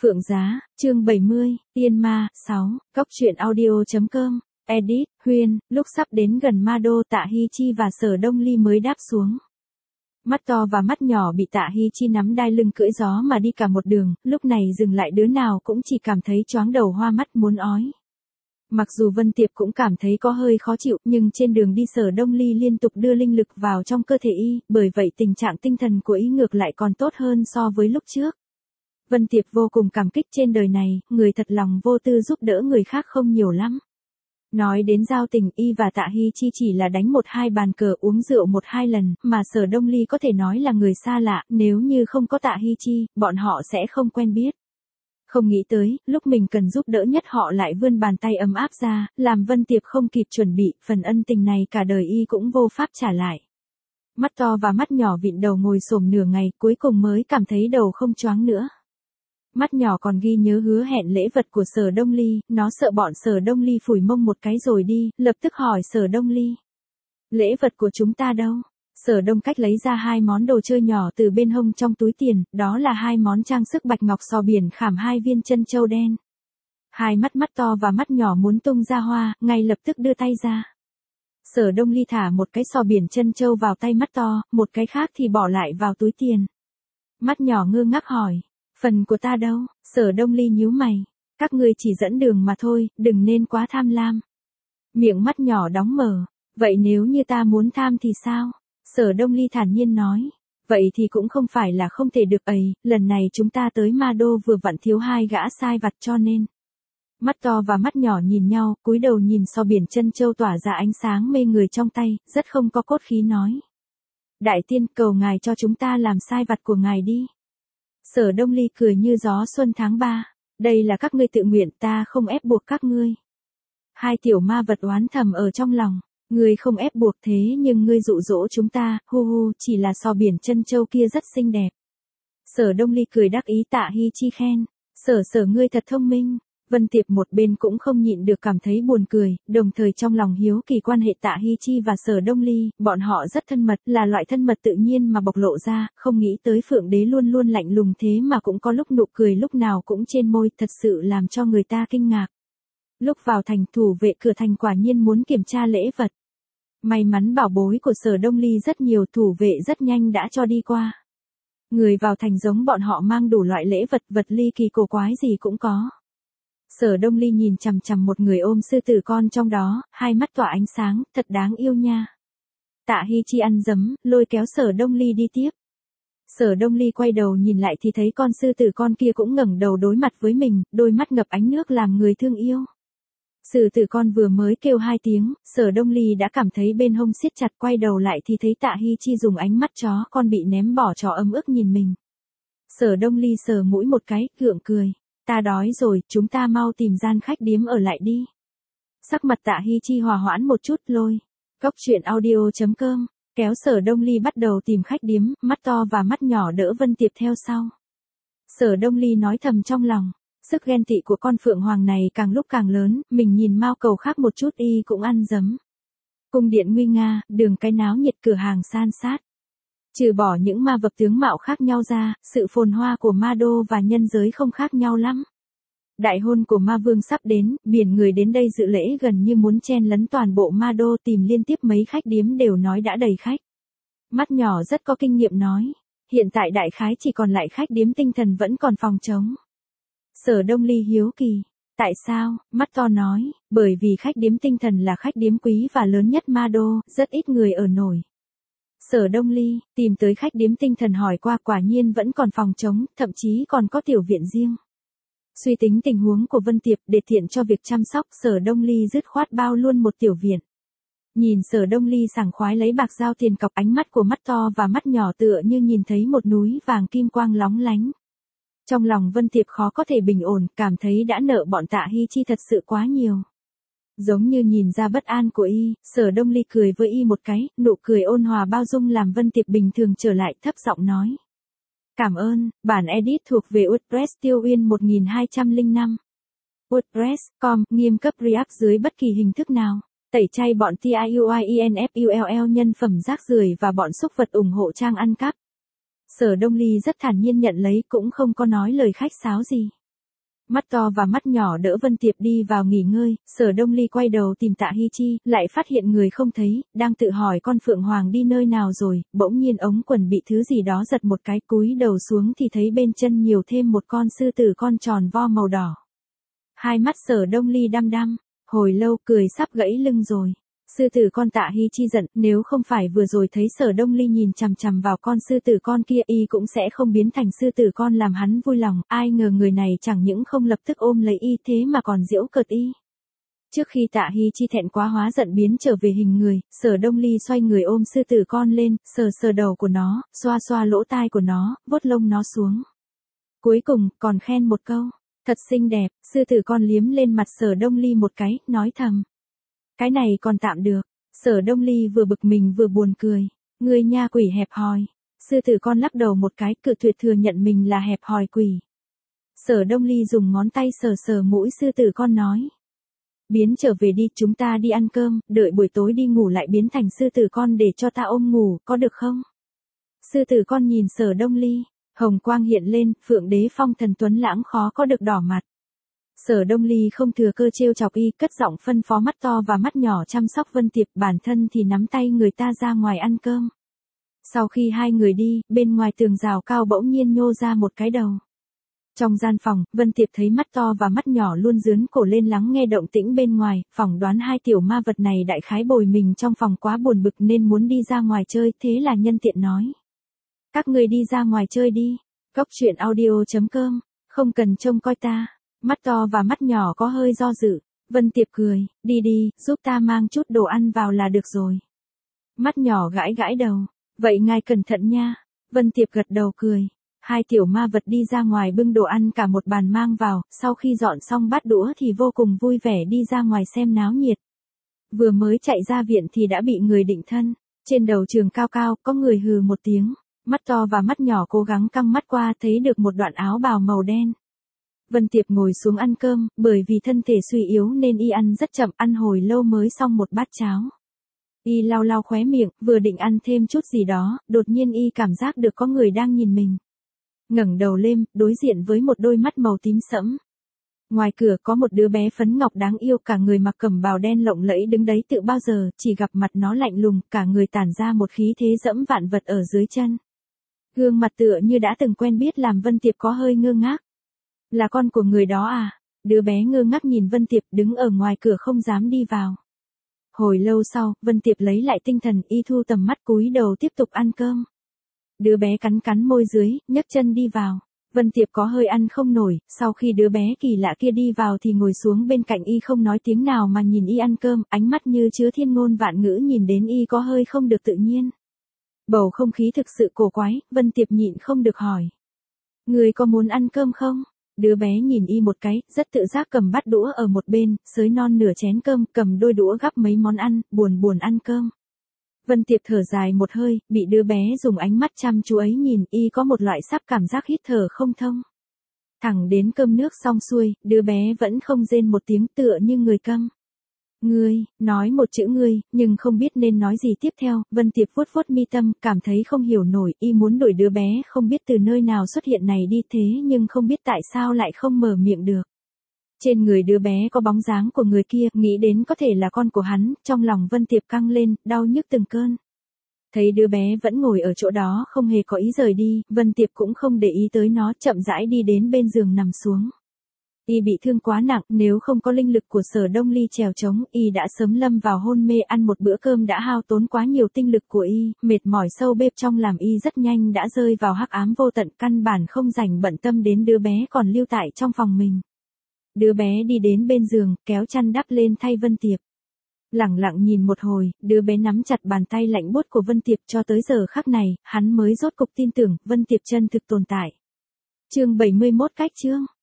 Phượng Giá, chương 70, Tiên Ma, 6, Cốc truyện audio.com, edit, Huyên, lúc sắp đến gần Ma Đô Tạ Hy Chi và Sở Đông Ly mới đáp xuống. Mắt to và mắt nhỏ bị Tạ Hy Chi nắm đai lưng cưỡi gió mà đi cả một đường, lúc này dừng lại đứa nào cũng chỉ cảm thấy choáng đầu hoa mắt muốn ói. Mặc dù Vân Tiệp cũng cảm thấy có hơi khó chịu, nhưng trên đường đi Sở Đông Ly liên tục đưa linh lực vào trong cơ thể y, bởi vậy tình trạng tinh thần của y ngược lại còn tốt hơn so với lúc trước. Vân Tiệp vô cùng cảm kích, trên đời này, người thật lòng vô tư giúp đỡ người khác không nhiều lắm. Nói đến giao tình, y và Tạ Hy Chi chỉ là đánh 1-2 bàn cờ, uống rượu 1-2 lần, mà Sở Đông Ly có thể nói là người xa lạ, nếu như không có Tạ Hy Chi, bọn họ sẽ không quen biết. Không nghĩ tới, lúc mình cần giúp đỡ nhất họ lại vươn bàn tay ấm áp ra, làm Vân Tiệp không kịp chuẩn bị, phần ân tình này cả đời y cũng vô pháp trả lại. Mắt to và mắt nhỏ vịn đầu ngồi xổm nửa ngày, cuối cùng mới cảm thấy đầu không choáng nữa. Mắt nhỏ còn ghi nhớ hứa hẹn lễ vật của Sở Đông Ly, nó sợ bọn Sở Đông Ly phủi mông một cái rồi đi, lập tức hỏi Sở Đông Ly. Lễ vật của chúng ta đâu? Sở Đông Cách lấy ra 2 món đồ chơi nhỏ từ bên hông trong túi tiền, đó là 2 món trang sức bạch ngọc sò biển khảm 2 viên chân châu đen. Hai mắt to và mắt nhỏ muốn tung ra hoa, ngay lập tức đưa tay ra. Sở Đông Ly thả một cái sò biển chân châu vào tay mắt to, một cái khác thì bỏ lại vào túi tiền. Mắt nhỏ ngơ ngác hỏi. Phần của ta đâu? Sở Đông Ly nhíu mày. Các ngươi chỉ dẫn đường mà thôi, đừng nên quá tham lam. Miệng mắt nhỏ đóng mở. Vậy nếu như ta muốn tham thì sao? Sở Đông Ly thản nhiên nói. Vậy thì cũng không phải là không thể được ấy, lần này chúng ta tới Ma Đô vừa vặn thiếu 2 gã sai vặt cho nên. Mắt to và mắt nhỏ nhìn nhau, cúi đầu nhìn sò biển chân châu tỏa ra ánh sáng mê người trong tay, rất không có cốt khí nói. Đại tiên, cầu ngài cho chúng ta làm sai vặt của ngài đi. Sở Đông Ly cười như gió xuân tháng 3. Đây là các ngươi tự nguyện, ta không ép buộc các ngươi. Hai tiểu ma vật oán thầm ở trong lòng. Ngươi không ép buộc thế nhưng ngươi dụ dỗ chúng ta, hu hu, chỉ là sò biển chân châu kia rất xinh đẹp. Sở Đông Ly cười đắc ý. Tạ Hy Chi khen. Sở ngươi thật thông minh. Vân Tiệp một bên cũng không nhịn được cảm thấy buồn cười, đồng thời trong lòng hiếu kỳ quan hệ Tạ Hy Chi và Sở Đông Ly, bọn họ rất thân mật, là loại thân mật tự nhiên mà bộc lộ ra, không nghĩ tới Phượng Đế luôn luôn lạnh lùng thế mà cũng có lúc nụ cười lúc nào cũng trên môi, thật sự làm cho người ta kinh ngạc. Lúc vào thành, thủ vệ cửa thành quả nhiên muốn kiểm tra lễ vật. May mắn bảo bối của Sở Đông Ly rất nhiều, thủ vệ rất nhanh đã cho đi qua. Người vào thành giống bọn họ mang đủ loại lễ vật, vật ly kỳ cổ quái gì cũng có. Sở Đông Ly nhìn chằm chằm một người ôm sư tử con trong đó, hai mắt tỏa ánh sáng, thật đáng yêu nha. Tạ Hy Chi ăn dấm, lôi kéo Sở Đông Ly đi tiếp. Sở Đông Ly quay đầu nhìn lại thì thấy con sư tử con kia cũng ngẩng đầu đối mặt với mình, đôi mắt ngập ánh nước làm người thương yêu. Sư tử con vừa mới kêu 2 tiếng, Sở Đông Ly đã cảm thấy bên hông siết chặt, quay đầu lại thì thấy Tạ Hy Chi dùng ánh mắt chó con bị ném bỏ trò ấm ức nhìn mình. Sở Đông Ly sờ mũi một cái, gượng cười. Ta đói rồi, chúng ta mau tìm gian khách điếm ở lại đi. Sắc mặt Tạ Hy Chi hòa hoãn một chút, lôi. Cốc truyện audio.com, kéo Sở Đông Ly bắt đầu tìm khách điếm, mắt to và mắt nhỏ đỡ Vân Tiệp theo sau. Sở Đông Ly nói thầm trong lòng, sức ghen tị của con Phượng Hoàng này càng lúc càng lớn, mình nhìn Mao Cầu khác một chút y cũng ăn dấm. Cung điện nguy nga, đường cái náo nhiệt, cửa hàng san sát. Trừ bỏ những ma vật tướng mạo khác nhau ra, sự phồn hoa của Ma Đô và nhân giới không khác nhau lắm. Đại hôn của Ma Vương sắp đến, biển người đến đây dự lễ gần như muốn chen lấn toàn bộ Ma Đô, tìm liên tiếp mấy khách điếm đều nói đã đầy khách. Mắt nhỏ rất có kinh nghiệm nói, hiện tại đại khái chỉ còn lại khách điếm tinh thần vẫn còn phòng trống. Sở Đông Ly hiếu kỳ, tại sao? Mắt to nói, bởi vì khách điếm tinh thần là khách điếm quý và lớn nhất Ma Đô, rất ít người ở nổi. Sở Đông Ly, tìm tới khách điếm tinh thần hỏi qua, quả nhiên vẫn còn phòng trống, thậm chí còn có tiểu viện riêng. Suy tính tình huống của Vân Tiệp để tiện cho việc chăm sóc, Sở Đông Ly dứt khoát bao luôn một tiểu viện. Nhìn Sở Đông Ly sảng khoái lấy bạc giao tiền cọc, ánh mắt của mắt to và mắt nhỏ tựa như nhìn thấy một núi vàng kim quang lóng lánh. Trong lòng Vân Tiệp khó có thể bình ổn, cảm thấy đã nợ bọn Tạ Hy Chi thật sự quá nhiều. Giống như nhìn ra bất an của y, Sở Đông Ly cười với y một cái, nụ cười ôn hòa bao dung làm Vân Tiệp bình thường trở lại, thấp giọng nói. Cảm ơn, bản edit thuộc về WordPress Tiêu Uyên 1205. WordPress.com, nghiêm cấp React dưới bất kỳ hình thức nào. Tẩy chay bọn TIUIENFULL nhân phẩm rác rưởi và bọn xúc vật ủng hộ trang ăn cắp. Sở Đông Ly rất thản nhiên nhận lấy, cũng không có nói lời khách sáo gì. Mắt to và mắt nhỏ đỡ Vân Tiệp đi vào nghỉ ngơi, Sở Đông Ly quay đầu tìm Tạ Hy Chi, lại phát hiện người không thấy, đang tự hỏi con Phượng Hoàng đi nơi nào rồi, bỗng nhiên ống quần bị thứ gì đó giật một cái, cúi đầu xuống thì thấy bên chân nhiều thêm một con sư tử con tròn vo màu đỏ. Hai mắt Sở Đông Ly đăm đăm, hồi lâu cười sắp gãy lưng rồi. Sư tử con. Tạ Hy Chi giận, nếu không phải vừa rồi thấy Sở Đông Ly nhìn chằm chằm vào con sư tử con kia, y cũng sẽ không biến thành sư tử con làm hắn vui lòng, ai ngờ người này chẳng những không lập tức ôm lấy y thế mà còn giễu cợt y. Trước khi Tạ Hy Chi thẹn quá hóa giận biến trở về hình người, Sở Đông Ly xoay người ôm sư tử con lên, sờ sờ đầu của nó, xoa xoa lỗ tai của nó, vuốt lông nó xuống. Cuối cùng, còn khen một câu, thật xinh đẹp. Sư tử con liếm lên mặt Sở Đông Ly một cái, nói thầm. Cái này còn tạm được. Sở Đông Ly vừa bực mình vừa buồn cười. Ngươi nha quỷ hẹp hòi. Sư tử con lắc đầu một cái, cự tuyệt thừa nhận mình là hẹp hòi quỷ. Sở Đông Ly dùng ngón tay sờ sờ mũi sư tử con nói. Biến trở về đi, chúng ta đi ăn cơm, đợi buổi tối đi ngủ lại biến thành sư tử con để cho ta ôm ngủ, có được không? Sư tử con nhìn Sở Đông Ly, hồng quang hiện lên, Phượng Đế Phong thần tuấn lãng khó có được đỏ mặt. Sở Đông Ly không thừa cơ trêu chọc y, cất giọng phân phó mắt to và mắt nhỏ chăm sóc Vân Tiệp, bản thân thì nắm tay người ta ra ngoài ăn cơm. Sau khi hai người đi, bên ngoài tường rào cao bỗng nhiên nhô ra một cái đầu. Trong gian phòng, Vân Tiệp thấy mắt to và mắt nhỏ luôn dướn cổ lên lắng nghe động tĩnh bên ngoài, phỏng đoán hai tiểu ma vật này đại khái bồi mình trong phòng quá buồn bực nên muốn đi ra ngoài chơi, thế là nhân tiện nói. Các người đi ra ngoài chơi đi. Cốc truyện audio.com, không cần trông coi ta. Mắt to và mắt nhỏ có hơi do dự. Vân Tiệp cười, đi đi, giúp ta mang chút đồ ăn vào là được rồi. Mắt nhỏ gãi gãi đầu, vậy ngài cẩn thận nha. Vân Tiệp gật đầu cười. Hai tiểu ma vật đi ra ngoài bưng đồ ăn cả một bàn mang vào, sau khi dọn xong bát đũa thì vô cùng vui vẻ đi ra ngoài xem náo nhiệt. Vừa mới chạy ra viện thì đã bị người định thân. Trên đầu trường cao cao, có người hừ một tiếng. Mắt to và mắt nhỏ cố gắng căng mắt qua thấy được một đoạn áo bào màu đen. Vân Tiệp ngồi xuống ăn cơm, bởi vì thân thể suy yếu nên y ăn rất chậm, ăn hồi lâu mới xong một bát cháo. Y lau lau khóe miệng, vừa định ăn thêm chút gì đó, đột nhiên y cảm giác được có người đang nhìn mình. Ngẩng đầu lên, đối diện với một đôi mắt màu tím sẫm. Ngoài cửa có một đứa bé phấn ngọc đáng yêu, cả người mặc cẩm bào đen lộng lẫy đứng đấy tự bao giờ, chỉ gặp mặt nó lạnh lùng, cả người tản ra một khí thế dẫm vạn vật ở dưới chân. Gương mặt tựa như đã từng quen biết làm Vân Tiệp có hơi ngơ ngác. Là con của người đó à? Đứa bé ngơ ngác nhìn Vân Tiệp đứng ở ngoài cửa không dám đi vào. Hồi lâu sau, Vân Tiệp lấy lại tinh thần, y thu tầm mắt cúi đầu tiếp tục ăn cơm. Đứa bé cắn cắn môi dưới, nhấc chân đi vào. Vân Tiệp có hơi ăn không nổi, sau khi đứa bé kỳ lạ kia đi vào thì ngồi xuống bên cạnh y không nói tiếng nào mà nhìn y ăn cơm, ánh mắt như chứa thiên ngôn vạn ngữ nhìn đến y có hơi không được tự nhiên. Bầu không khí thực sự cổ quái, Vân Tiệp nhịn không được hỏi. Người có muốn ăn cơm không? Đứa bé nhìn y một cái, rất tự giác cầm bát đũa ở một bên, xới non nửa chén cơm, cầm đôi đũa gắp mấy món ăn, buồn buồn ăn cơm. Vân Tiệp thở dài một hơi, bị đứa bé dùng ánh mắt chăm chú ấy nhìn, y có một loại sắp cảm giác hít thở không thông. Thẳng đến cơm nước xong xuôi, đứa bé vẫn không rên một tiếng, tựa như người câm. Ngươi, nói một chữ ngươi, nhưng không biết nên nói gì tiếp theo. Vân Tiệp vuốt vuốt mi tâm, cảm thấy không hiểu nổi, y muốn đuổi đứa bé không biết từ nơi nào xuất hiện này đi thế nhưng không biết tại sao lại không mở miệng được. Trên người đứa bé có bóng dáng của người kia, nghĩ đến có thể là con của hắn, trong lòng Vân Tiệp căng lên, đau nhức từng cơn. Thấy đứa bé vẫn ngồi ở chỗ đó không hề có ý rời đi, Vân Tiệp cũng không để ý tới nó, chậm rãi đi đến bên giường nằm xuống. Y bị thương quá nặng, nếu không có linh lực của Sở Đông Ly chèo chống, y đã sớm lâm vào hôn mê, ăn một bữa cơm đã hao tốn quá nhiều tinh lực của y, mệt mỏi sâu bếp trong làm y rất nhanh đã rơi vào hắc ám vô tận, căn bản không rảnh bận tâm đến đứa bé còn lưu tại trong phòng mình. Đứa bé đi đến bên giường, kéo chăn đắp lên thay Vân Tiệp. Lẳng lặng nhìn một hồi, đứa bé nắm chặt bàn tay lạnh buốt của Vân Tiệp, cho tới giờ khắc này, hắn mới rốt cục tin tưởng, Vân Tiệp chân thực tồn tại. Chương 71 cách chương.